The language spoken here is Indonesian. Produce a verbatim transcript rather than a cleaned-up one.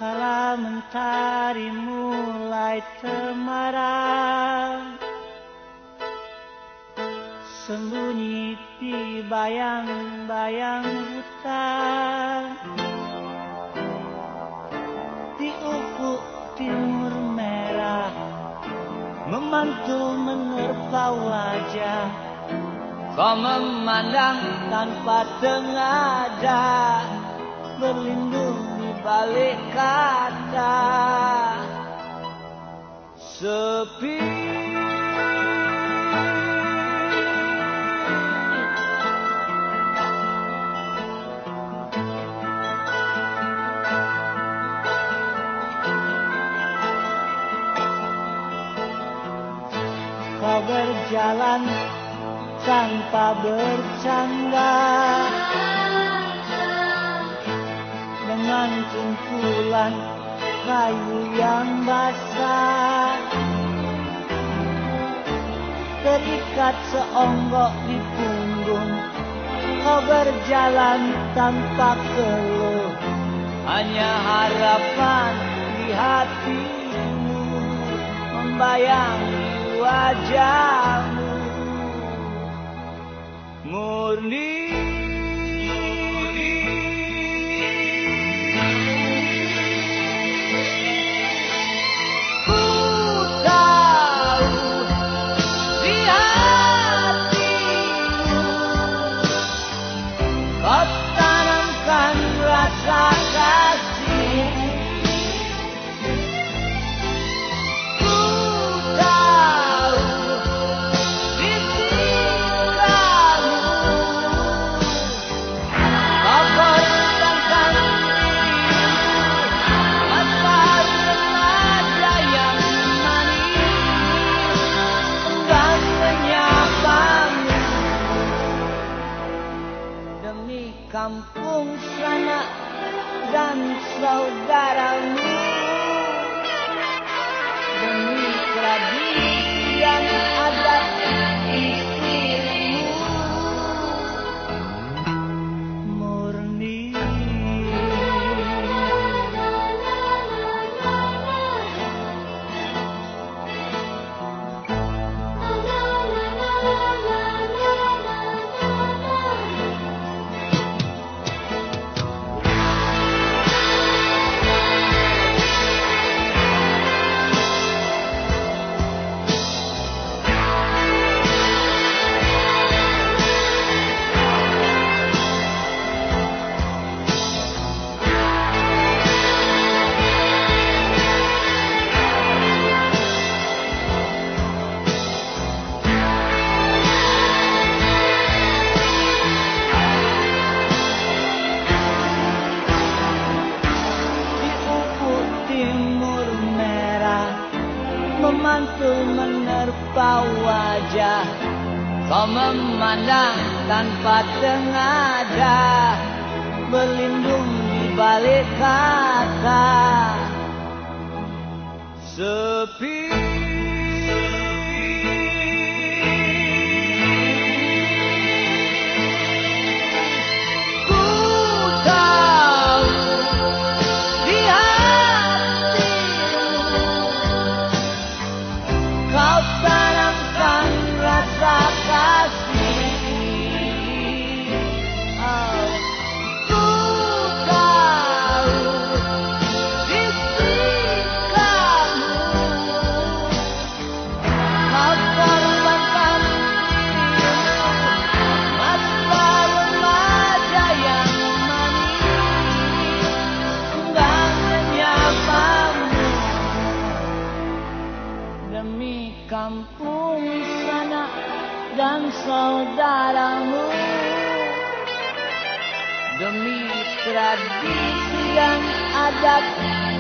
Kala mentari mulai temaram, sembunyi di bayang-bayang hutan, di ufuk timur merah memantul menerpa wajah. Kau memandang tanpa tengadah, berlindung di balik kata sepi. Kau berjalan tanpa bercanda, dengan kumpulan kayu yang basah, terikat seonggok di punggung. Kau berjalan tanpa keluh, hanya harapan di hatimu membayangi wajahmu murni. Kampung sanak dan saudaramu, demi tradisi dan adat istrimu murni. Memantul menerpa wajah, kau memandang tanpa tengadah, berlindung di balik kata sepi. Demi kampung sanak dan saudaramu, demi tradisi dan adat